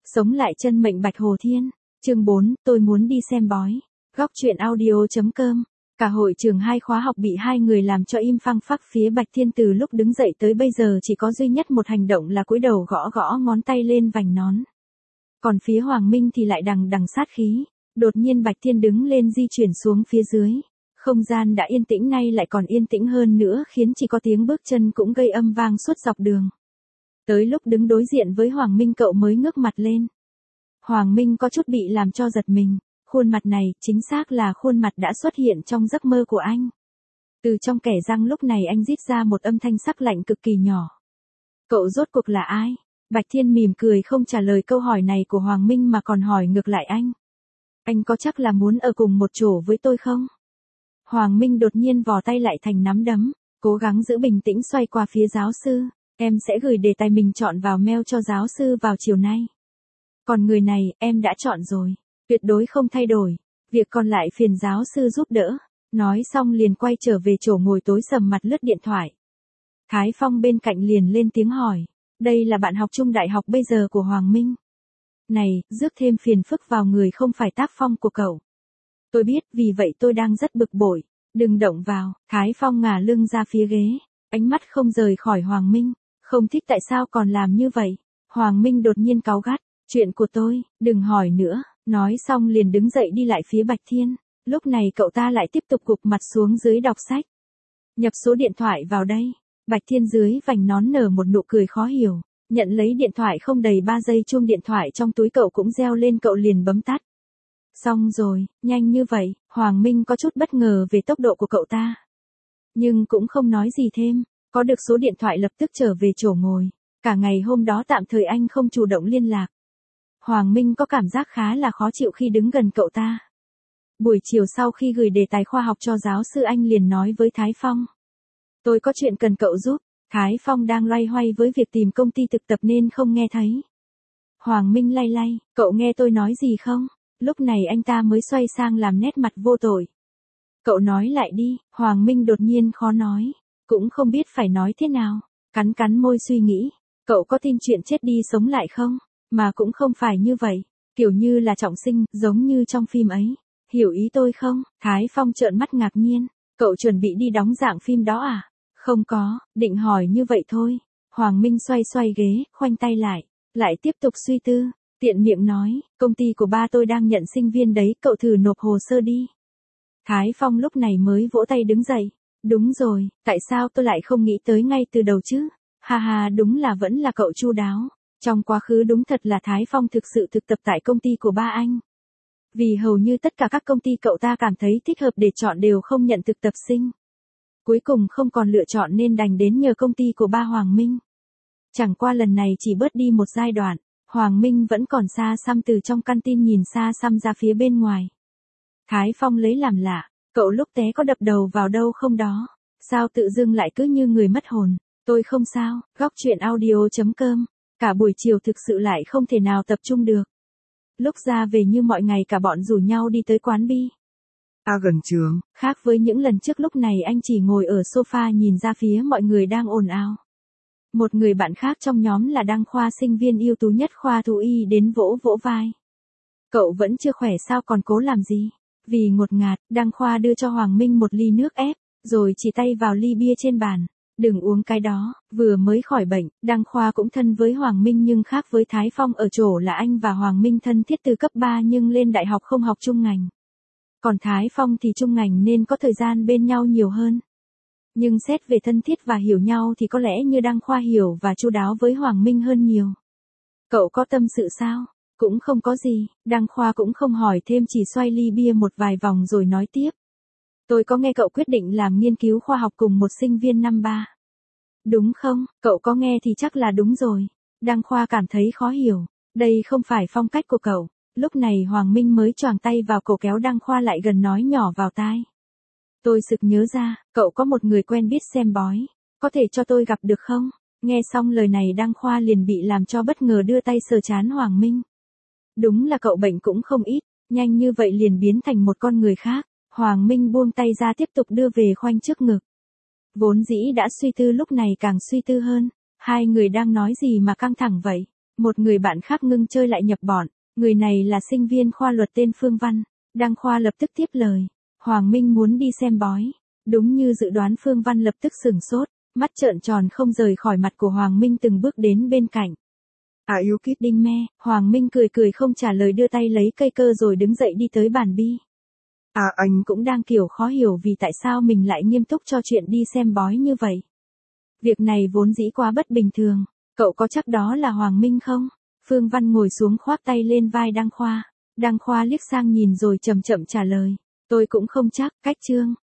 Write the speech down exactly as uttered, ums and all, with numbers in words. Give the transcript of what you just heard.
Sống lại chân mệnh Bạch Hồ Thiên. Chương bốn, tôi muốn đi xem bói. Góc truyện audio.com. Cả hội trường hai khóa học bị hai người làm cho im phăng phắc, phía Bạch Thiên từ lúc đứng dậy tới bây giờ chỉ có duy nhất một hành động là cúi đầu gõ gõ ngón tay lên vành nón. Còn phía Hoàng Minh thì lại đằng đằng sát khí. Đột nhiên Bạch Thiên đứng lên di chuyển xuống phía dưới. Không gian đã yên tĩnh nay lại còn yên tĩnh hơn nữa, khiến chỉ có tiếng bước chân cũng gây âm vang suốt dọc đường. Tới lúc đứng đối diện với Hoàng Minh cậu mới ngước mặt lên. Hoàng Minh có chút bị làm cho giật mình. Khuôn mặt này chính xác là khuôn mặt đã xuất hiện trong giấc mơ của anh. Từ trong kẽ răng lúc này anh rít ra một âm thanh sắc lạnh cực kỳ nhỏ. Cậu rốt cuộc là ai? Bạch Thiên mỉm cười không trả lời câu hỏi này của Hoàng Minh mà còn hỏi ngược lại anh. Anh có chắc là muốn ở cùng một chỗ với tôi không? Hoàng Minh đột nhiên vò tay lại thành nắm đấm, cố gắng giữ bình tĩnh xoay qua phía giáo sư. Em sẽ gửi đề tài mình chọn vào mail cho giáo sư vào chiều nay. Còn người này, em đã chọn rồi. Tuyệt đối không thay đổi. Việc còn lại phiền giáo sư giúp đỡ. Nói xong liền quay trở về chỗ ngồi tối sầm mặt lướt điện thoại. Thái Phong bên cạnh liền lên tiếng hỏi. Đây là bạn học chung đại học bây giờ của Hoàng Minh. Này, rước thêm phiền phức vào người không phải tác phong của cậu. Tôi biết, vì vậy tôi đang rất bực bội. Đừng động vào. Thái Phong ngả lưng ra phía ghế. Ánh mắt không rời khỏi Hoàng Minh. Không thích tại sao còn làm như vậy. Hoàng Minh đột nhiên cáu gắt. Chuyện của tôi, đừng hỏi nữa. Nói xong liền đứng dậy đi lại phía Bạch Thiên. Lúc này cậu ta lại tiếp tục gục mặt xuống dưới đọc sách. Nhập số điện thoại vào đây. Bạch Thiên dưới vành nón nở một nụ cười khó hiểu. Nhận lấy điện thoại không đầy ba giây chuông điện thoại trong túi cậu cũng reo lên, cậu liền bấm tắt. Xong rồi, nhanh như vậy. Hoàng Minh có chút bất ngờ về tốc độ của cậu ta. Nhưng cũng không nói gì thêm. Có được số điện thoại lập tức trở về chỗ ngồi. Cả ngày hôm đó tạm thời anh không chủ động liên lạc. Hoàng Minh có cảm giác khá là khó chịu khi đứng gần cậu ta. Buổi chiều sau khi gửi đề tài khoa học cho giáo sư, anh liền nói với Thái Phong. Tôi có chuyện cần cậu giúp. Thái Phong đang loay hoay với việc tìm công ty thực tập nên không nghe thấy. Hoàng Minh lay lay, cậu nghe tôi nói gì không? Lúc này anh ta mới xoay sang làm nét mặt vô tội. Cậu nói lại đi. Hoàng Minh đột nhiên khó nói. Cũng không biết phải nói thế nào. Cắn cắn môi suy nghĩ. Cậu có tin chuyện chết đi sống lại không? Mà cũng không phải như vậy. Kiểu như là trọng sinh, giống như trong phim ấy. Hiểu ý tôi không? Thái Phong trợn mắt ngạc nhiên. Cậu chuẩn bị đi đóng dạng phim đó à? Không có, định hỏi như vậy thôi. Hoàng Minh xoay xoay ghế, khoanh tay lại. Lại tiếp tục suy tư. Tiện miệng nói, công ty của ba tôi đang nhận sinh viên đấy, cậu thử nộp hồ sơ đi. Thái Phong lúc này mới vỗ tay đứng dậy. Đúng rồi, tại sao tôi lại không nghĩ tới ngay từ đầu chứ? Ha ha, đúng là vẫn là cậu chu đáo. Trong quá khứ đúng thật là Thái Phong thực sự thực tập tại công ty của ba anh. Vì hầu như tất cả các công ty cậu ta cảm thấy thích hợp để chọn đều không nhận thực tập sinh. Cuối cùng không còn lựa chọn nên đành đến nhờ công ty của ba Hoàng Minh. Chẳng qua lần này chỉ bớt đi một giai đoạn. Hoàng Minh vẫn còn xa xăm từ trong căn tin nhìn xa xăm ra phía bên ngoài. Thái Phong lấy làm lạ, cậu lúc té có đập đầu vào đâu không đó? Sao tự dưng lại cứ như người mất hồn? Tôi không sao. Góc truyện audio.com. Cả buổi chiều thực sự lại không thể nào tập trung được. Lúc ra về như mọi ngày cả bọn rủ nhau đi tới quán bi. Ta gần trường. Khác với những lần trước, lúc này anh chỉ ngồi ở sofa nhìn ra phía mọi người đang ồn ào. Một người bạn khác trong nhóm là Đăng Khoa, sinh viên ưu tú nhất khoa thú y, đến vỗ vỗ vai. Cậu vẫn chưa khỏe sao còn cố làm gì? Vì ngột ngạt, Đăng Khoa đưa cho Hoàng Minh một ly nước ép, rồi chỉ tay vào ly bia trên bàn. Đừng uống cái đó, vừa mới khỏi bệnh. Đăng Khoa cũng thân với Hoàng Minh nhưng khác với Thái Phong ở chỗ là anh và Hoàng Minh thân thiết từ cấp ba nhưng lên đại học không học chung ngành. Còn Thái Phong thì chung ngành nên có thời gian bên nhau nhiều hơn. Nhưng xét về thân thiết và hiểu nhau thì có lẽ như Đăng Khoa hiểu và chu đáo với Hoàng Minh hơn nhiều. Cậu có tâm sự sao? Cũng không có gì. Đăng Khoa cũng không hỏi thêm, chỉ xoay ly bia một vài vòng rồi nói tiếp. Tôi có nghe cậu quyết định làm nghiên cứu khoa học cùng một sinh viên năm ba. Đúng không? Cậu có nghe thì chắc là đúng rồi. Đăng Khoa cảm thấy khó hiểu. Đây không phải phong cách của cậu. Lúc này Hoàng Minh mới choàng tay vào cổ kéo Đăng Khoa lại gần nói nhỏ vào tai. Tôi sực nhớ ra, cậu có một người quen biết xem bói. Có thể cho tôi gặp được không? Nghe xong lời này Đăng Khoa liền bị làm cho bất ngờ, đưa tay sờ trán Hoàng Minh. Đúng là cậu bệnh cũng không ít, nhanh như vậy liền biến thành một con người khác. Hoàng Minh buông tay ra tiếp tục đưa về khoanh trước ngực. Vốn dĩ đã suy tư lúc này càng suy tư hơn. Hai người đang nói gì mà căng thẳng vậy? Một người bạn khác ngưng chơi lại nhập bọn, người này là sinh viên khoa luật tên Phương Văn. Đăng Khoa lập tức tiếp lời. Hoàng Minh muốn đi xem bói. Đúng như dự đoán, Phương Văn lập tức sửng sốt, mắt trợn tròn không rời khỏi mặt của Hoàng Minh, từng bước đến bên cạnh. À yêu kít. Đinh me, Hoàng Minh cười cười không trả lời, đưa tay lấy cây cơ rồi đứng dậy đi tới bàn bi. À anh Cũng đang kiểu khó hiểu vì tại sao mình lại nghiêm túc cho chuyện đi xem bói như vậy. Việc này vốn dĩ quá bất bình thường, cậu có chắc đó là Hoàng Minh không? Phương Văn ngồi xuống khoác tay lên vai Đăng Khoa. Đăng Khoa liếc sang nhìn rồi chậm chậm trả lời. Tôi cũng không chắc, cách Trương.